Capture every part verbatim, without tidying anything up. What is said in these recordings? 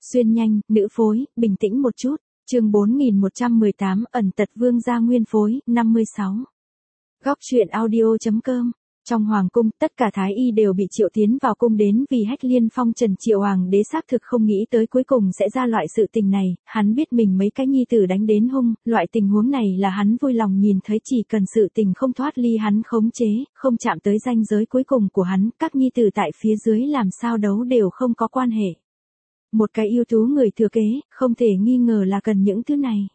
Xuyên nhanh, nữ phối, bình tĩnh một chút. Chương bốn nghìn một trăm mười tám, ẩn tật vương gia nguyên phối, năm mươi sáu. Góc truyện audio chấm com. Trong hoàng cung, tất cả thái y đều bị triệu tiến vào cung đến vì Hách Liên Phong. Trần Triệu Hoàng đế xác thực không nghĩ tới cuối cùng sẽ ra loại sự tình này, hắn biết mình mấy cái nhi tử đánh đến hung, loại tình huống này là hắn vui lòng nhìn thấy, chỉ cần sự tình không thoát ly hắn khống chế, không chạm tới ranh giới cuối cùng của hắn, các nhi tử tại phía dưới làm sao đấu đều không có quan hệ. Một cái ưu tú người thừa kế, không thể nghi ngờ là cần những thứ này.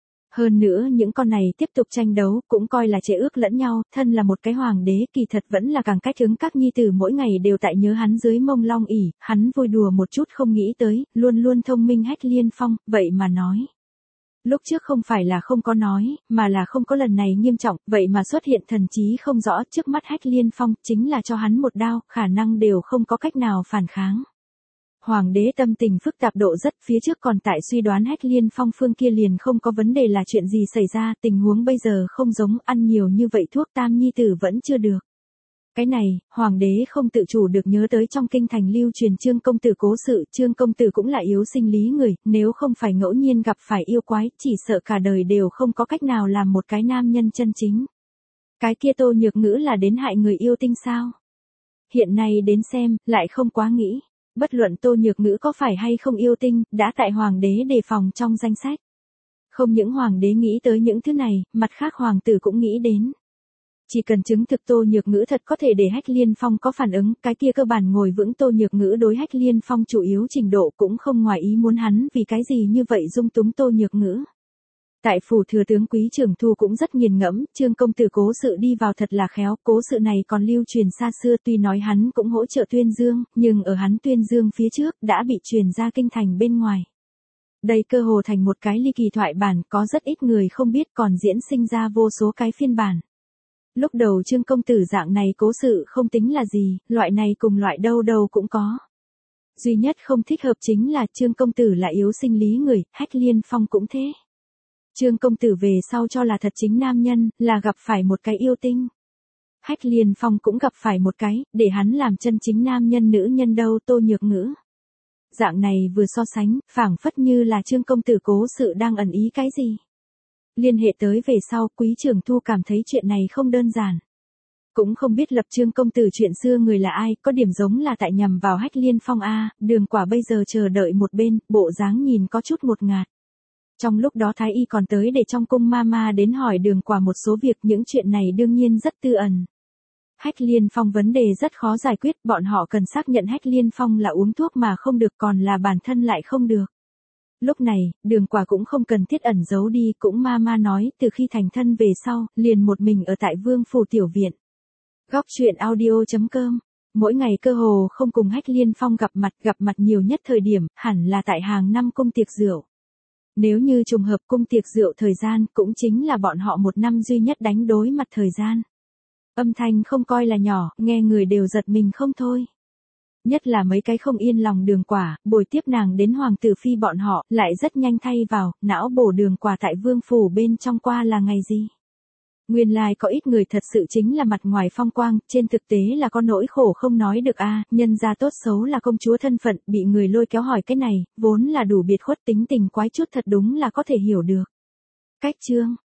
Hơn nữa những con này tiếp tục tranh đấu cũng coi là chế ước lẫn nhau, thân là một cái hoàng đế kỳ thật vẫn là càng cách hứng, các nhi tử mỗi ngày đều tại nhớ hắn dưới mông long ỉ, hắn vui đùa một chút không nghĩ tới, luôn luôn thông minh Hách Liên Phong, vậy mà nói. Lúc trước không phải là không có nói, mà là không có lần này nghiêm trọng, vậy mà xuất hiện thần trí không rõ trước mắt Hách Liên Phong, chính là cho hắn một đao, khả năng đều không có cách nào phản kháng. Hoàng đế tâm tình phức tạp độ rất, phía trước còn tại suy đoán Hách Liên Phong phương kia liền không có vấn đề là chuyện gì xảy ra, tình huống bây giờ không giống, ăn nhiều như vậy thuốc tam nhi tử vẫn chưa được. Cái này, hoàng đế không tự chủ được nhớ tới trong kinh thành lưu truyền Trương công tử cố sự, Trương công tử cũng là yếu sinh lý người, nếu không phải ngẫu nhiên gặp phải yêu quái, chỉ sợ cả đời đều không có cách nào làm một cái nam nhân chân chính. Cái kia Tô Nhược Ngữ là đến hại người yêu tinh sao? Hiện nay đến xem, lại không quá nghĩ. Bất luận Tô Nhược Ngữ có phải hay không yêu tinh, đã tại hoàng đế đề phòng trong danh sách. Không những hoàng đế nghĩ tới những thứ này, mặt khác hoàng tử cũng nghĩ đến. Chỉ cần chứng thực Tô Nhược Ngữ thật có thể để Hách Liên Phong có phản ứng, cái kia cơ bản ngồi vững. Tô Nhược Ngữ đối Hách Liên Phong chủ yếu trình độ cũng không ngoài ý muốn hắn, vì cái gì như vậy dung túng Tô Nhược Ngữ. Tại phủ thừa tướng Quý Trưởng Thu cũng rất nghiền ngẫm, Trương công tử cố sự đi vào thật là khéo, cố sự này còn lưu truyền xa xưa, tuy nói hắn cũng hỗ trợ Tuyên Dương, nhưng ở hắn Tuyên Dương phía trước, đã bị truyền ra kinh thành bên ngoài. Đây cơ hồ thành một cái ly kỳ thoại bản, có rất ít người không biết, còn diễn sinh ra vô số cái phiên bản. Lúc đầu Trương công tử dạng này cố sự không tính là gì, loại này cùng loại đâu đâu cũng có. Duy nhất không thích hợp chính là Trương công tử là yếu sinh lý người, Hách Liên Phong cũng thế. Trương công tử về sau cho là thật chính nam nhân, là gặp phải một cái yêu tinh. Hách Liên Phong cũng gặp phải một cái, để hắn làm chân chính nam nhân nữ nhân đâu, Tô Nhược Ngữ. Dạng này vừa so sánh, phảng phất như là Trương công tử cố sự đang ẩn ý cái gì. Liên hệ tới về sau, Quý Trưởng Thu cảm thấy chuyện này không đơn giản. Cũng không biết lập Trương công tử chuyện xưa người là ai, có điểm giống là tại nhằm vào Hách Liên Phong a, Đường Quả bây giờ chờ đợi một bên, bộ dáng nhìn có chút ngột ngạt. Trong lúc đó Thái Y còn tới để trong cung mama đến hỏi Đường Quả một số việc, những chuyện này đương nhiên rất tư ẩn. Hách Liên Phong vấn đề rất khó giải quyết, bọn họ cần xác nhận Hách Liên Phong là uống thuốc mà không được, còn là bản thân lại không được. Lúc này, Đường Quả cũng không cần thiết ẩn giấu đi, cũng mama nói, từ khi thành thân về sau, liền một mình ở tại Vương phủ tiểu viện. Góc truyện audio chấm com. Mỗi ngày cơ hồ không cùng Hách Liên Phong gặp mặt, gặp mặt nhiều nhất thời điểm, hẳn là tại hàng năm cung tiệc rượu. Nếu như trùng hợp cung tiệc rượu thời gian, cũng chính là bọn họ một năm duy nhất đánh đối mặt thời gian. Âm thanh không coi là nhỏ, nghe người đều giật mình không thôi. Nhất là mấy cái không yên lòng Đường Quả, bồi tiếp nàng đến hoàng tử phi bọn họ, lại rất nhanh thay vào, não bổ Đường Quả tại vương phủ bên trong qua là ngày gì. Nguyên lai like có ít người thật sự chính là mặt ngoài phong quang, trên thực tế là có nỗi khổ không nói được a, à, nhân gia tốt xấu là công chúa thân phận, bị người lôi kéo hỏi cái này, vốn là đủ biệt khuất, tính tình quái chút thật đúng là có thể hiểu được. Cách chương,